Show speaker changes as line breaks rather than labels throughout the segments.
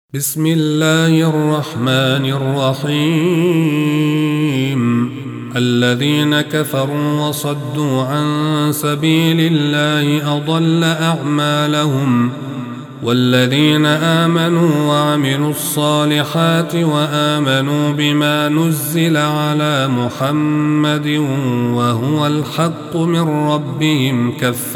بسم الله الرحمن الرحيم. الذين كفروا وصدوا عن سبيل الله أضل أعمالهم، والذين آمنوا وعملوا الصالحات وآمنوا بما نزل على محمد وهو الحق من ربهم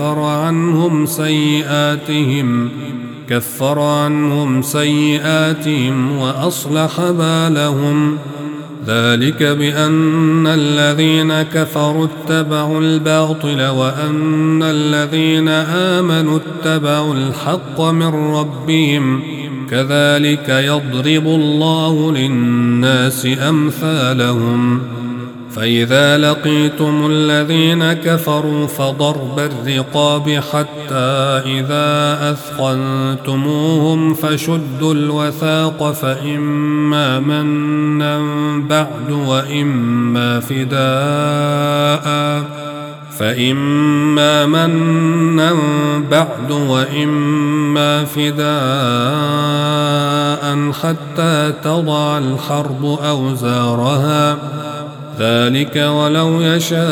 كفر عنهم سيئاتهم وأصلح بالهم. ذلك بأن الذين كفروا اتبعوا الباطل وأن الذين آمنوا اتبعوا الحق من ربهم، كذلك يضرب الله للناس أمثالهم. فإذا لقيتم الذين كفروا فضرب الرقاب حتى إذا أثخنتموهم فشدوا الوثاق، فإما منا بعد وإما فداء حتى تضع الحرب أوزارها. ذلك ولو يشاء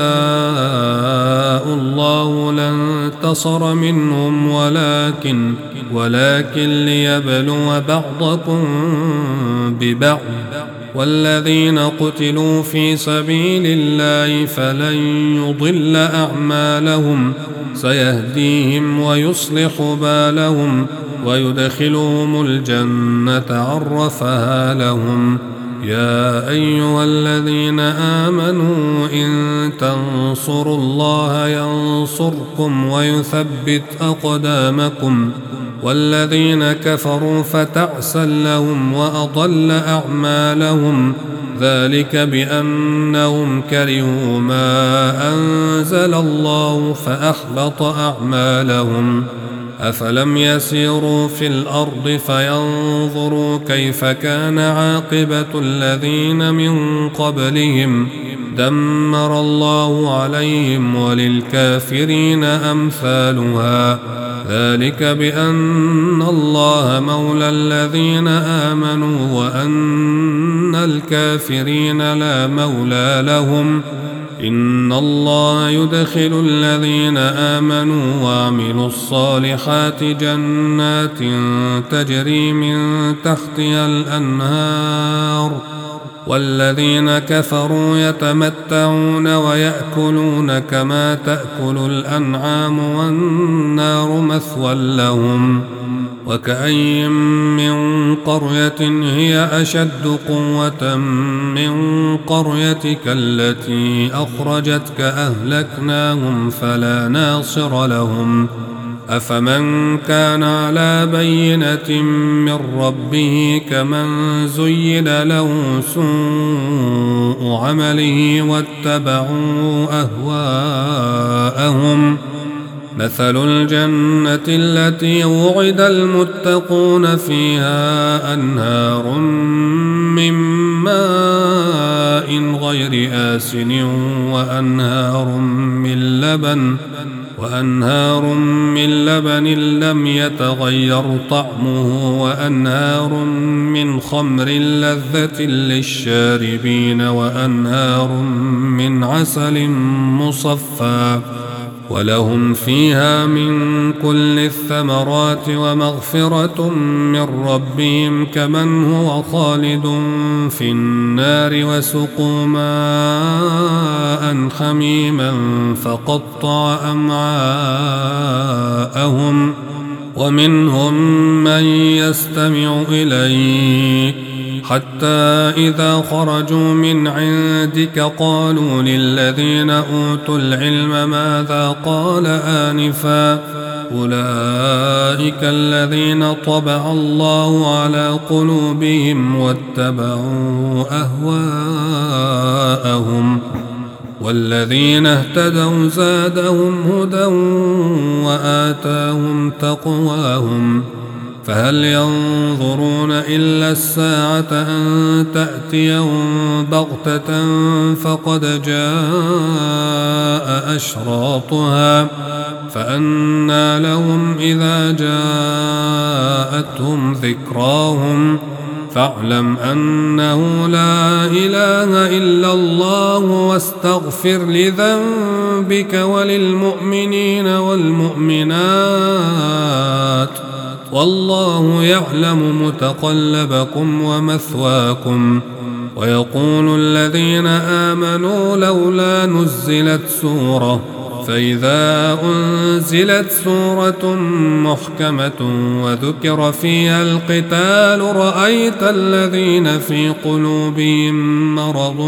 الله لانتصر منهم ولكن ليبلو بعضكم ببعض. والذين قتلوا في سبيل الله فلن يضل أعمالهم، سيهديهم ويصلح بالهم ويدخلهم الجنة عرفها لهم. يا أيها الذين آمنوا إن تنصروا الله ينصركم ويثبت أقدامكم. والذين كفروا فتعسا لهم وأضل أعمالهم، ذلك بأنهم كرهوا ما أنزل الله فأحبط أعمالهم. أفلم يسيروا في الأرض فينظروا كيف كان عاقبة الذين من قبلهم، دمر الله عليهم وللكافرين أمثالها. ذلك بأن الله مولى الذين آمنوا وأن الكافرين لا مولى لهم. إن الله يدخل الذين آمنوا وعملوا الصالحات جنات تجري من تحتها الأنهار، والذين كفروا يتمتعون ويأكلون كما تأكل الأنعام والنار مثوى لهم. وكأي من قرية هي أشد قوة من قريتك التي أخرجتك أهلكناهم فلا ناصر لهم. أفمن كان على بينة من ربه كمن زين له سوء عمله واتبعوا أهواءهم. مثل الجنة التي وعد المتقون فيها أنهار من ماء غير آسن وأنهار من لبن لم يتغير طعمه وأنهار من خمر لذة للشاربين وأنهار من عسل مصفى، ولهم فيها من كل الثمرات ومغفرة من ربهم كمن هو خالد في النار. وسقوا ماء حميما فقطع أمعاءهم. ومنهم من يستمع إليك حتى إذا خرجوا من عندك قالوا للذين أوتوا العلم ماذا قال آنفا، أولئك الذين طبع الله على قلوبهم واتبعوا أهواءهم. والذين اهتدوا زادهم هدى وآتاهم تقواهم. فهل ينظرون إلا الساعة أن تأتيهم بغتة فقد جاء أشراطها فأنى لهم إذا جاءتهم ذكراهم فاعلم أنه لا إله إلا الله واستغفر لذنبك وللمؤمنين والمؤمنات والله يعلم متقلبكم ومثواكم. ويقول الذين آمنوا لولا نزلت سورة فإذا أنزلت سورة محكمة وذكر فيها القتال رأيت الذين في قلوبهم مرض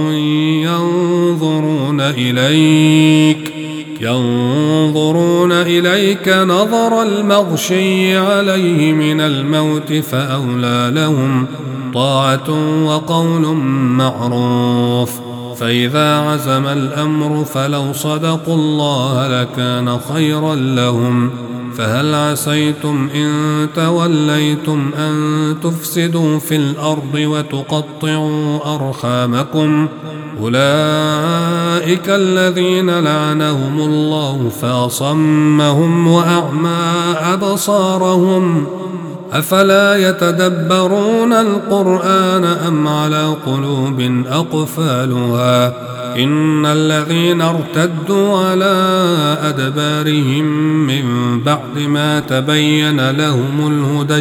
ينظرون إليك نظر المغشي عليه من الموت فأولى لهم طاعة وقول معروف. فإذا عزم الأمر فلو صدقوا الله لكان خيرا لهم. فهل عسيتم إن توليتم أن تفسدوا في الأرض وتقطعوا أرحامكم أولئك الذين لعنهم الله فأصمهم وأعمى أبصارهم أفلا يتدبرون القرآن أم على قلوب أقفالها إن الذين ارتدوا على أدبارهم من بعد ما تبين لهم الهدى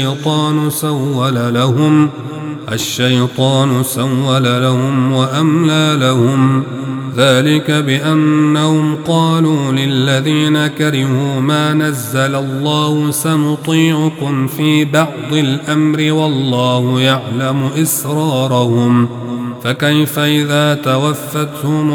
الشيطان سول لهم وأملى لهم ذلك بأنهم قالوا للذين كرهوا ما نزل الله سنطيعكم في بعض الأمر والله يعلم إسرارهم فكيف إذا توفتهم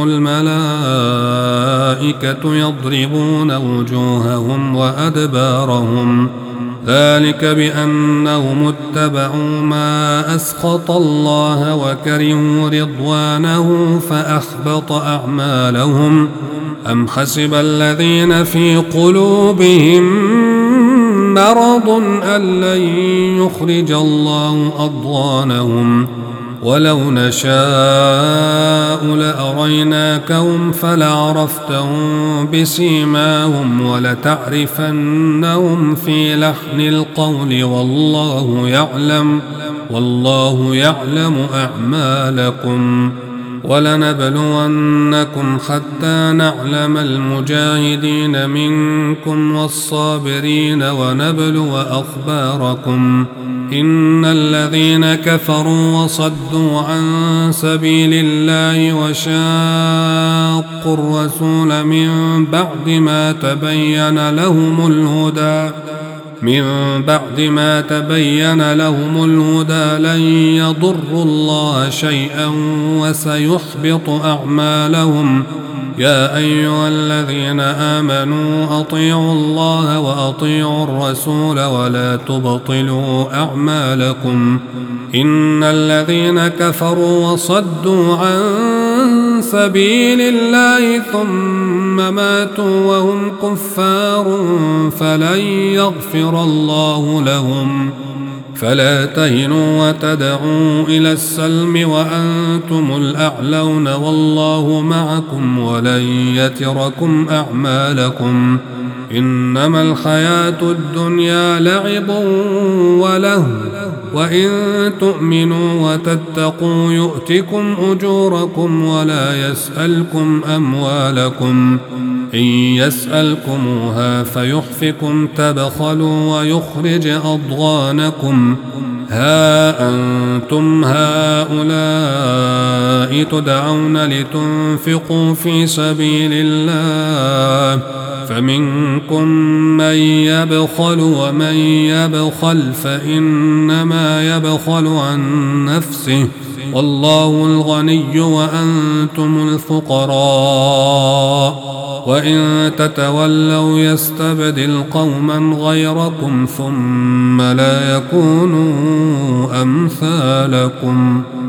الملائكة يضربون وجوههم وأدبارهم ذلك بأنهم اتبعوا ما أسخط الله وكرهوا رضوانه فأحبط أعمالهم أم حسب الذين في قلوبهم مرض أن لن يخرج الله أضغانهم ولو نشاء لأريناكهم فلعرفتهم بسيماهم ولتعرفنهم في لحن القول والله يعلم أعمالكم ولنبلونكم حتى نعلم المجاهدين منكم والصابرين ونبلو أخباركم إن الذين كفروا وصدوا عن سبيل الله وشاقوا الرسول من بعد ما تبين لهم الهدى لن يضروا الله شيئا وسيحبط أعمالهم يا أيها الذين آمنوا أطيعوا الله وأطيعوا الرسول ولا تبطلوا أعمالكم إن الذين كفروا وصدوا عن سبيل الله ثم ماتوا وهم كفار فلن يغفر الله لهم فلا تهنوا وتدعوا إلى السلم وأنتم الأعلون والله معكم ولن يتركم أعمالكم إنما الحياة الدنيا لعب ولهو وإن تؤمنوا وتتقوا يؤتكم أجوركم ولا يسألكم أموالكم إن يسألكموها فيحفكم تبخلوا ويخرج أضغانكم ها أنتم هؤلاء تدعون لتنفقوا في سبيل الله فمنكم من يبخل ومن يبخل فإنما يبخل عن نفسه والله الغني وأنتم الفقراء وإن تتولوا يستبدل قوما غيركم ثم لا يكونوا أمثالكم